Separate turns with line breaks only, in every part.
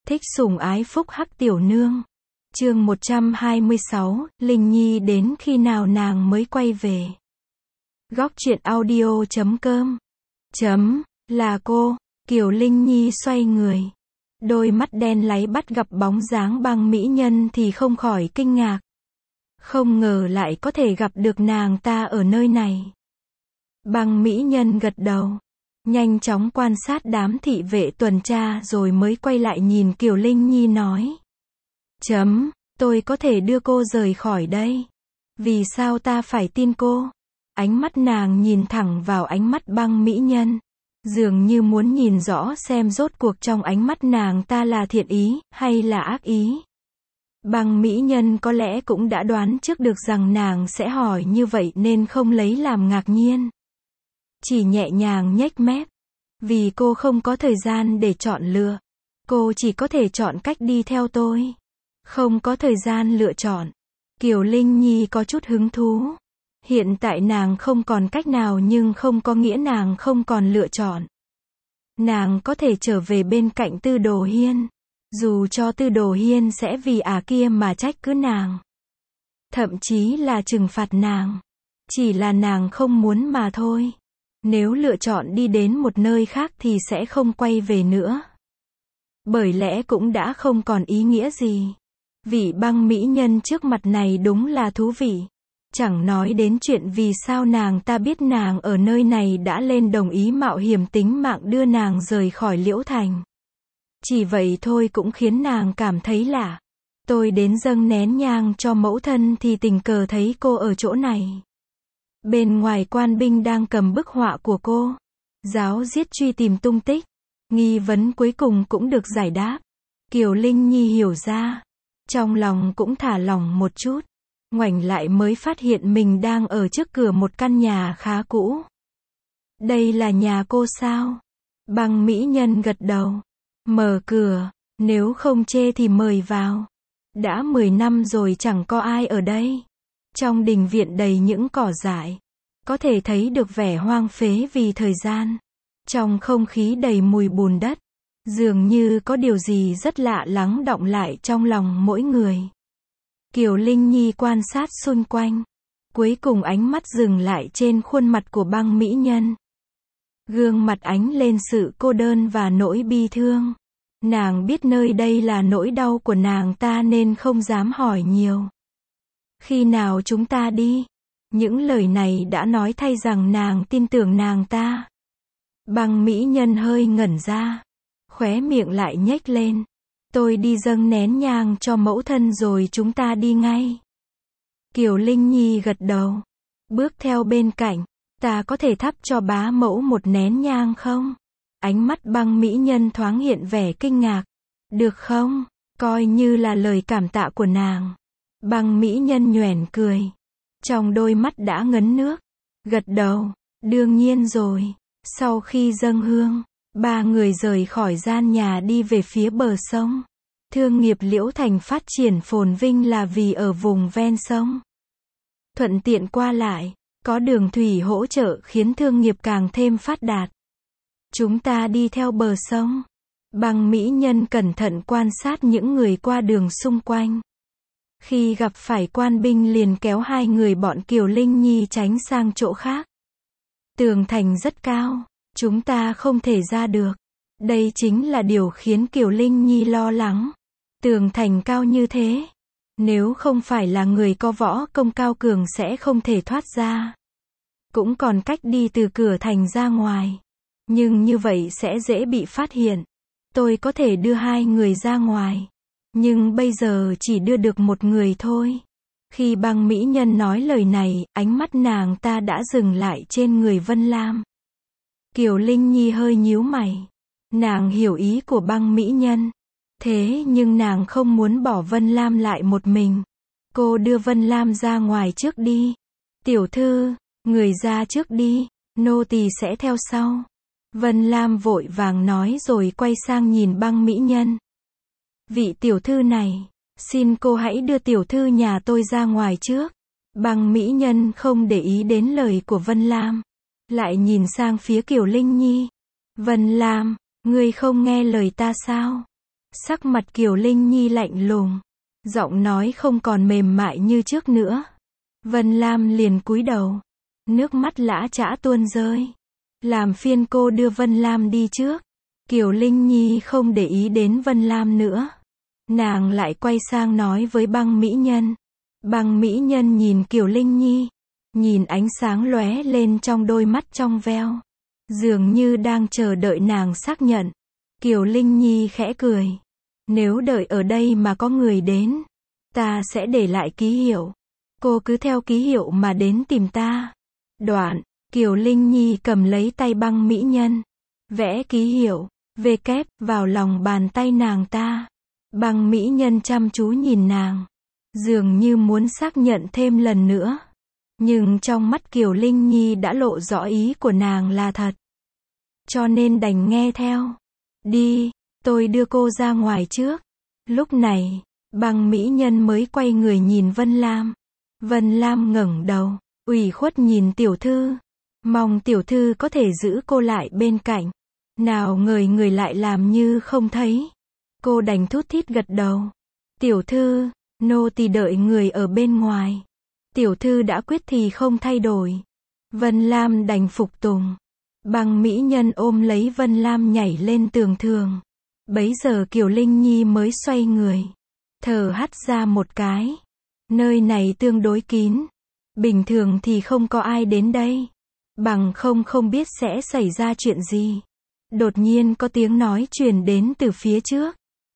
Thích sủng ái phúc hắc tiểu nương. Chương 126, Linh Nhi đến khi nào nàng mới quay về. Góc truyện audio.com. Là cô. Kiều Linh Nhi xoay người. Đôi mắt đen láy bắt gặp bóng dáng Băng mỹ nhân thì không khỏi kinh ngạc. Không ngờ lại có thể gặp được nàng ta ở nơi này. Băng mỹ nhân gật đầu. Nhanh chóng quan sát đám thị vệ tuần tra rồi mới quay lại nhìn Kiều Linh Nhi nói. Tôi có thể đưa cô rời khỏi đây. Vì sao ta phải tin cô? Ánh mắt nàng nhìn thẳng vào ánh mắt Băng mỹ nhân. Dường như muốn nhìn rõ xem rốt cuộc trong ánh mắt nàng ta là thiện ý, hay là ác ý. Băng mỹ nhân có lẽ cũng đã đoán trước được rằng nàng sẽ hỏi như vậy nên không lấy làm ngạc nhiên. Chỉ nhẹ nhàng nhếch mép. Vì cô không có thời gian để chọn lựa. Cô chỉ có thể chọn cách đi theo tôi. Không có thời gian lựa chọn. Kiều Linh Nhi có chút hứng thú. Hiện tại nàng không còn cách nào nhưng không có nghĩa nàng không còn lựa chọn. Nàng có thể trở về bên cạnh Tư Đồ Hiên. Dù cho Tư Đồ Hiên sẽ vì kia mà trách cứ nàng. Thậm chí là trừng phạt nàng. Chỉ là nàng không muốn mà thôi. Nếu lựa chọn đi đến một nơi khác thì sẽ không quay về nữa. Bởi lẽ cũng đã không còn ý nghĩa gì. Vị Băng mỹ nhân trước mặt này đúng là thú vị. Chẳng nói đến chuyện vì sao nàng ta biết nàng ở nơi này đã lên đồng ý mạo hiểm tính mạng đưa nàng rời khỏi Liễu Thành. Chỉ vậy thôi cũng khiến nàng cảm thấy lạ. Tôi đến dâng nén nhang cho mẫu thân thì tình cờ thấy cô ở chỗ này. Bên ngoài quan binh đang cầm bức họa của cô. Giáo giết truy tìm tung tích. Nghi vấn cuối cùng cũng được giải đáp. Kiều Linh Nhi hiểu ra. Trong lòng cũng thả lỏng một chút. Ngoảnh lại mới phát hiện mình đang ở trước cửa một căn nhà khá cũ. Đây là nhà cô sao? Băng mỹ nhân gật đầu. Mở cửa. Nếu không chê thì mời vào. Đã 10 năm rồi chẳng có ai ở đây. Trong đình viện đầy những cỏ dại. Có thể thấy được vẻ hoang phế vì thời gian. Trong không khí đầy mùi bùn đất. Dường như có điều gì rất lạ lắng đọng lại trong lòng mỗi người. Kiều Linh Nhi quan sát xung quanh. Cuối cùng ánh mắt dừng lại trên khuôn mặt của Băng mỹ nhân. Gương mặt ánh lên sự cô đơn và nỗi bi thương. Nàng biết nơi đây là nỗi đau của nàng ta nên không dám hỏi nhiều. Khi nào chúng ta đi? Những lời này đã nói thay rằng nàng tin tưởng nàng ta. Băng mỹ nhân hơi ngẩn ra. Khóe miệng lại nhếch lên. Tôi đi dâng nén nhang cho mẫu thân rồi chúng ta đi ngay. Kiều Linh Nhi gật đầu. Bước theo bên cạnh. Ta có thể thắp cho bá mẫu một nén nhang không? Ánh mắt Băng mỹ nhân thoáng hiện vẻ kinh ngạc. Được không? Coi như là lời cảm tạ của nàng. Băng mỹ nhân nhoẻn cười. Trong đôi mắt đã ngấn nước. Gật đầu. Đương nhiên rồi. Sau khi dâng hương, ba người rời khỏi gian nhà đi về phía bờ sông. Thương nghiệp Liễu Thành phát triển phồn vinh là vì ở vùng ven sông. Thuận tiện qua lại, có đường thủy hỗ trợ khiến thương nghiệp càng thêm phát đạt. Chúng ta đi theo bờ sông. Băng mỹ nhân cẩn thận quan sát những người qua đường xung quanh. Khi gặp phải quan binh liền kéo hai người bọn Kiều Linh Nhi tránh sang chỗ khác. Tường thành rất cao. Chúng ta không thể ra được. Đây chính là điều khiến Kiều Linh Nhi lo lắng. Tường thành cao như thế. Nếu không phải là người có võ công cao cường sẽ không thể thoát ra. Cũng còn cách đi từ cửa thành ra ngoài. Nhưng như vậy sẽ dễ bị phát hiện. Tôi có thể đưa hai người ra ngoài. Nhưng bây giờ chỉ đưa được một người thôi. Khi Băng mỹ nhân nói lời này, ánh mắt nàng ta đã dừng lại trên người Vân Lam. Kiều Linh Nhi hơi nhíu mày. Nàng hiểu ý của Băng mỹ nhân. Thế nhưng nàng không muốn bỏ Vân Lam lại một mình. Cô đưa Vân Lam ra ngoài trước đi. Tiểu thư, người ra trước đi, nô tỳ sẽ theo sau. Vân Lam vội vàng nói rồi quay sang nhìn Băng mỹ nhân. Vị tiểu thư này, xin cô hãy đưa tiểu thư nhà tôi ra ngoài trước. Băng mỹ nhân không để ý đến lời của Vân Lam. Lại nhìn sang phía Kiều Linh Nhi. Vân Lam, ngươi không nghe lời ta sao? Sắc mặt Kiều Linh Nhi lạnh lùng, giọng nói không còn mềm mại như trước nữa. Vân Lam liền cúi đầu, nước mắt lã chã tuôn rơi. Làm phiền cô đưa Vân Lam đi trước. Kiều Linh Nhi không để ý đến Vân Lam nữa. Nàng lại quay sang nói với băng mỹ nhân. Băng mỹ nhân nhìn Kiều Linh Nhi, nhìn ánh sáng lóe lên trong đôi mắt trong veo, dường như đang chờ đợi nàng xác nhận. Kiều Linh Nhi khẽ cười. Nếu đợi ở đây mà có người đến, ta sẽ để lại ký hiệu. Cô cứ theo ký hiệu mà đến tìm ta. Đoạn, Kiều Linh Nhi cầm lấy tay băng mỹ nhân, vẽ ký hiệu, V kép, vào lòng bàn tay nàng ta. Băng mỹ nhân chăm chú nhìn nàng, dường như muốn xác nhận thêm lần nữa. Nhưng trong mắt Kiều Linh Nhi đã lộ rõ ý của nàng là thật. Cho nên đành nghe theo. Đi, tôi đưa cô ra ngoài trước. Lúc này, băng mỹ nhân mới quay người nhìn Vân Lam. Vân Lam ngẩng đầu, ủy khuất nhìn tiểu thư. Mong tiểu thư có thể giữ cô lại bên cạnh. Nào ngờ người lại làm như không thấy. Cô đành thút thít gật đầu. Tiểu thư, nô tỳ đợi người ở bên ngoài. Tiểu thư đã quyết thì không thay đổi. Vân Lam đành phục tùng. Băng mỹ nhân ôm lấy Vân Lam nhảy lên tường thường. Bấy giờ Kiều Linh Nhi mới xoay người, thở hắt ra một cái. Nơi này tương đối kín, bình thường thì không có ai đến đây. Bằng không biết sẽ xảy ra chuyện gì. Đột nhiên có tiếng nói truyền đến từ phía trước.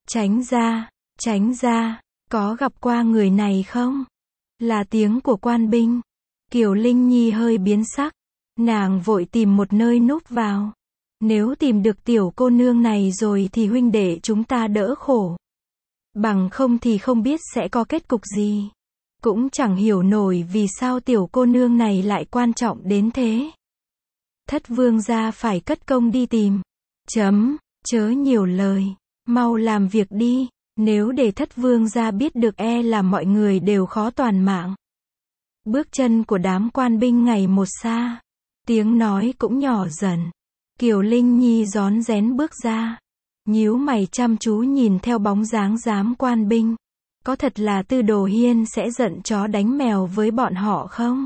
Tránh ra, có gặp qua người này không? Là tiếng của quan binh. Kiều Linh Nhi hơi biến sắc. Nàng vội tìm một nơi núp vào. Nếu tìm được tiểu cô nương này rồi thì huynh đệ chúng ta đỡ khổ. Bằng không thì không biết sẽ có kết cục gì. Cũng chẳng hiểu nổi vì sao tiểu cô nương này lại quan trọng đến thế. Thất vương gia phải cất công đi tìm. Chớ nhiều lời. Mau làm việc đi. Nếu để thất vương gia biết được là mọi người đều khó toàn mạng. Bước chân của đám quan binh ngày một xa. Tiếng nói cũng nhỏ dần. Kiều Linh Nhi rón rén bước ra. Nhíu mày chăm chú nhìn theo bóng dáng giám quan binh. Có thật là Tư Đồ Hiên sẽ giận chó đánh mèo với bọn họ không?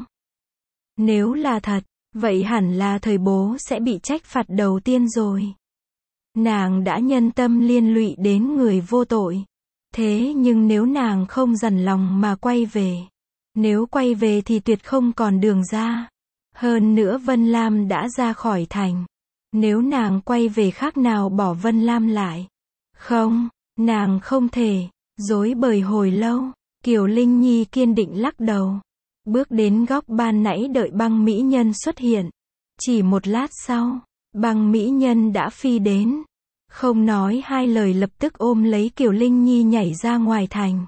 Nếu là thật, vậy hẳn là thời bố sẽ bị trách phạt đầu tiên rồi. Nàng đã nhân tâm liên lụy đến người vô tội. Thế nhưng nếu nàng không dằn lòng mà quay về. Nếu quay về thì tuyệt không còn đường ra. Hơn nữa Vân Lam đã ra khỏi thành. Nếu nàng quay về khác nào bỏ Vân Lam lại. Không, nàng không thể. Dối bời hồi lâu, Kiều Linh Nhi kiên định lắc đầu. Bước đến góc ban nãy đợi băng mỹ nhân xuất hiện. Chỉ một lát sau, băng mỹ nhân đã phi đến. Không nói hai lời lập tức ôm lấy Kiều Linh Nhi nhảy ra ngoài thành.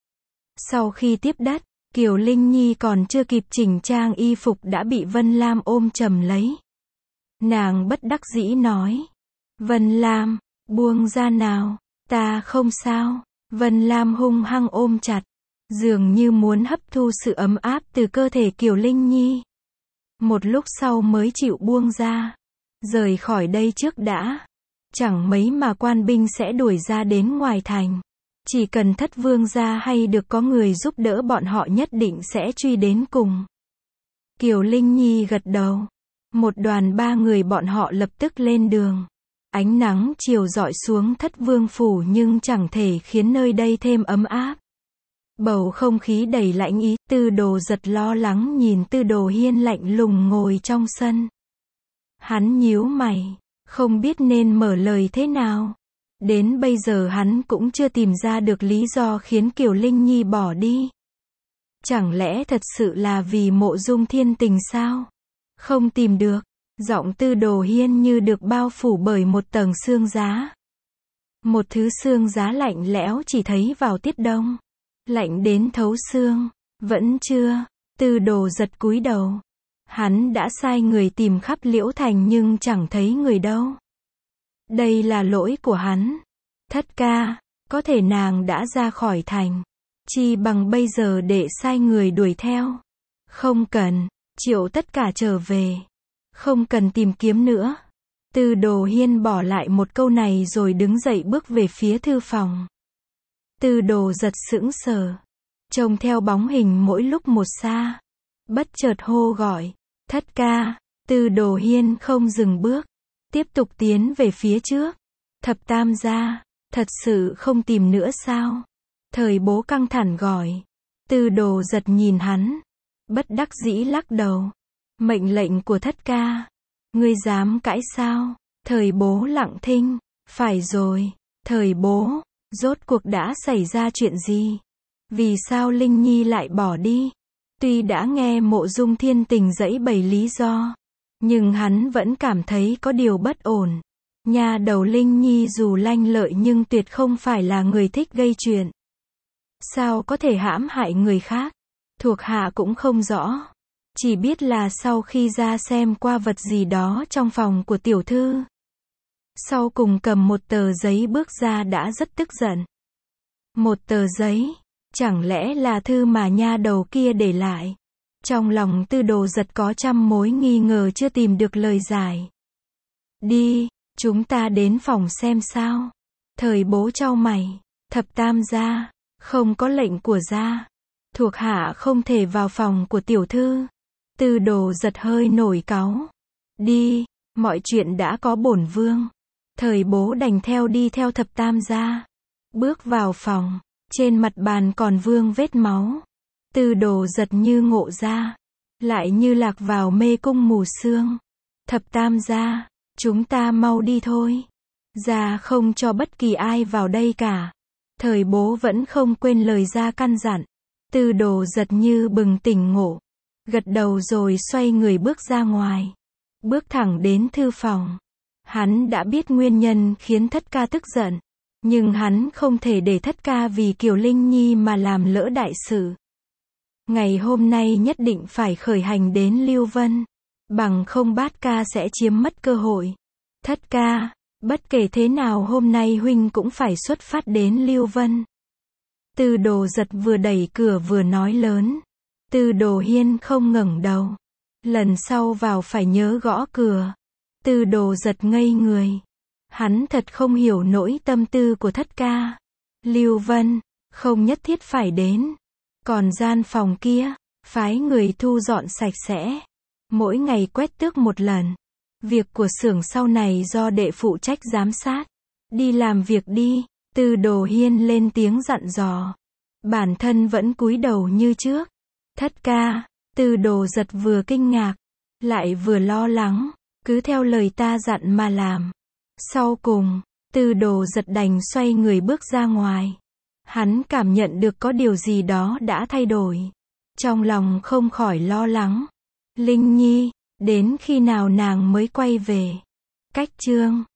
Sau khi tiếp đất, Kiều Linh Nhi còn chưa kịp chỉnh trang y phục đã bị Vân Lam ôm chầm lấy. Nàng bất đắc dĩ nói. Vân Lam, buông ra nào, ta không sao. Vân Lam hung hăng ôm chặt, dường như muốn hấp thu sự ấm áp từ cơ thể Kiều Linh Nhi. Một lúc sau mới chịu buông ra. Rời khỏi đây trước đã. Chẳng mấy mà quan binh sẽ đuổi ra đến ngoài thành. Chỉ cần thất vương gia hay được có người giúp đỡ bọn họ nhất định sẽ truy đến cùng. Kiều Linh Nhi gật đầu. Một đoàn 3 người bọn họ lập tức lên đường. Ánh nắng chiều rọi xuống Thất Vương phủ nhưng chẳng thể khiến nơi đây thêm ấm áp. Bầu không khí đầy lạnh ý, Tư Đồ Giật lo lắng nhìn Tư Đồ Hiên lạnh lùng ngồi trong sân. Hắn nhíu mày, không biết nên mở lời thế nào. Đến bây giờ hắn cũng chưa tìm ra được lý do khiến Kiều Linh Nhi bỏ đi. Chẳng lẽ thật sự là vì Mộ Dung Thiên Tình sao? Không tìm được. Giọng Tư Đồ Hiên như được bao phủ bởi một tầng sương giá. Một thứ sương giá lạnh lẽo chỉ thấy vào tiết đông. Lạnh đến thấu xương. Vẫn chưa. Tư Đồ Giật cúi đầu. Hắn đã sai người tìm khắp Liễu Thành nhưng chẳng thấy người đâu. Đây là lỗi của hắn. Thất ca, có thể nàng đã ra khỏi thành. Chi bằng bây giờ để sai người đuổi theo. Không cần, triệu tất cả trở về. Không cần tìm kiếm nữa. Tư Đồ Hiên bỏ lại một câu này rồi đứng dậy bước về phía thư phòng. Tư Đồ Giật sững sờ, trông theo bóng hình mỗi lúc một xa. Bất chợt hô gọi, thất ca. Tư Đồ Hiên không dừng bước, tiếp tục tiến về phía trước. Thập tam gia, thật sự không tìm nữa sao? Thời Bố căng thẳng gọi. Tư Đồ Giật nhìn hắn, bất đắc dĩ lắc đầu. Mệnh lệnh của thất ca, ngươi dám cãi sao? Thời Bố lặng thinh. Phải rồi, Thời Bố, rốt cuộc đã xảy ra chuyện gì? Vì sao Linh Nhi lại bỏ đi? Tuy đã nghe Mộ Dung Thiên Tình giãy bày lý do, nhưng hắn vẫn cảm thấy có điều bất ổn. Nha đầu Linh Nhi dù lanh lợi nhưng tuyệt không phải là người thích gây chuyện. Sao có thể hãm hại người khác? Thuộc hạ cũng không rõ. Chỉ biết là sau khi ra xem qua vật gì đó trong phòng của tiểu thư, sau cùng cầm một tờ giấy bước ra đã rất tức giận. Một tờ giấy? Chẳng lẽ là thư mà nha đầu kia để lại? Trong lòng Tư Đồ Giật có trăm mối nghi ngờ chưa tìm được lời giải. Đi, chúng ta đến phòng xem sao. Thời Bố chau mày. Thập tam gia, không có lệnh của gia, thuộc hạ không thể vào phòng của tiểu thư. Tư Đồ Giật hơi nổi cáu. Đi, mọi chuyện đã có bổn vương. Thời Bố đành theo đi theo thập tam gia. Bước vào phòng, trên mặt bàn còn vương vết máu. Tư Đồ Giật như ngộ ra, lại như lạc vào mê cung mù sương. Thập tam gia, chúng ta mau đi thôi. Gia không cho bất kỳ ai vào đây cả. Thời Bố vẫn không quên lời gia căn dặn. Tư Đồ Giật như bừng tỉnh ngộ, gật đầu rồi xoay người bước ra ngoài. Bước thẳng đến thư phòng. Hắn đã biết nguyên nhân khiến thất ca tức giận, nhưng hắn không thể để thất ca vì Kiều Linh Nhi mà làm lỡ đại sự. Ngày hôm nay nhất định phải khởi hành đến Lưu Vân, bằng không Bát ca sẽ chiếm mất cơ hội. Thất ca, bất kể thế nào hôm nay huynh cũng phải xuất phát đến Lưu Vân. Tư Đồ Giật vừa đẩy cửa vừa nói lớn. Tư Đồ Hiên không ngẩng đầu. Lần sau vào phải nhớ gõ cửa. Tư Đồ Giật ngây người. Hắn thật không hiểu nỗi tâm tư của thất ca. Lưu Vân, không nhất thiết phải đến. Còn gian phòng kia, phái người thu dọn sạch sẽ. Mỗi ngày quét tước một lần. Việc của xưởng sau này do đệ phụ trách giám sát. Đi làm việc đi. Tư Đồ Hiên lên tiếng dặn dò. Bản thân vẫn cúi đầu như trước. Thất ca. Tư Đồ Giật vừa kinh ngạc, lại vừa lo lắng. Cứ theo lời ta dặn mà làm. Sau cùng, Tư Đồ Giật đành xoay người bước ra ngoài. Hắn cảm nhận được có điều gì đó đã thay đổi. Trong lòng không khỏi lo lắng. Linh Nhi, đến khi nào nàng mới quay về? Cách chương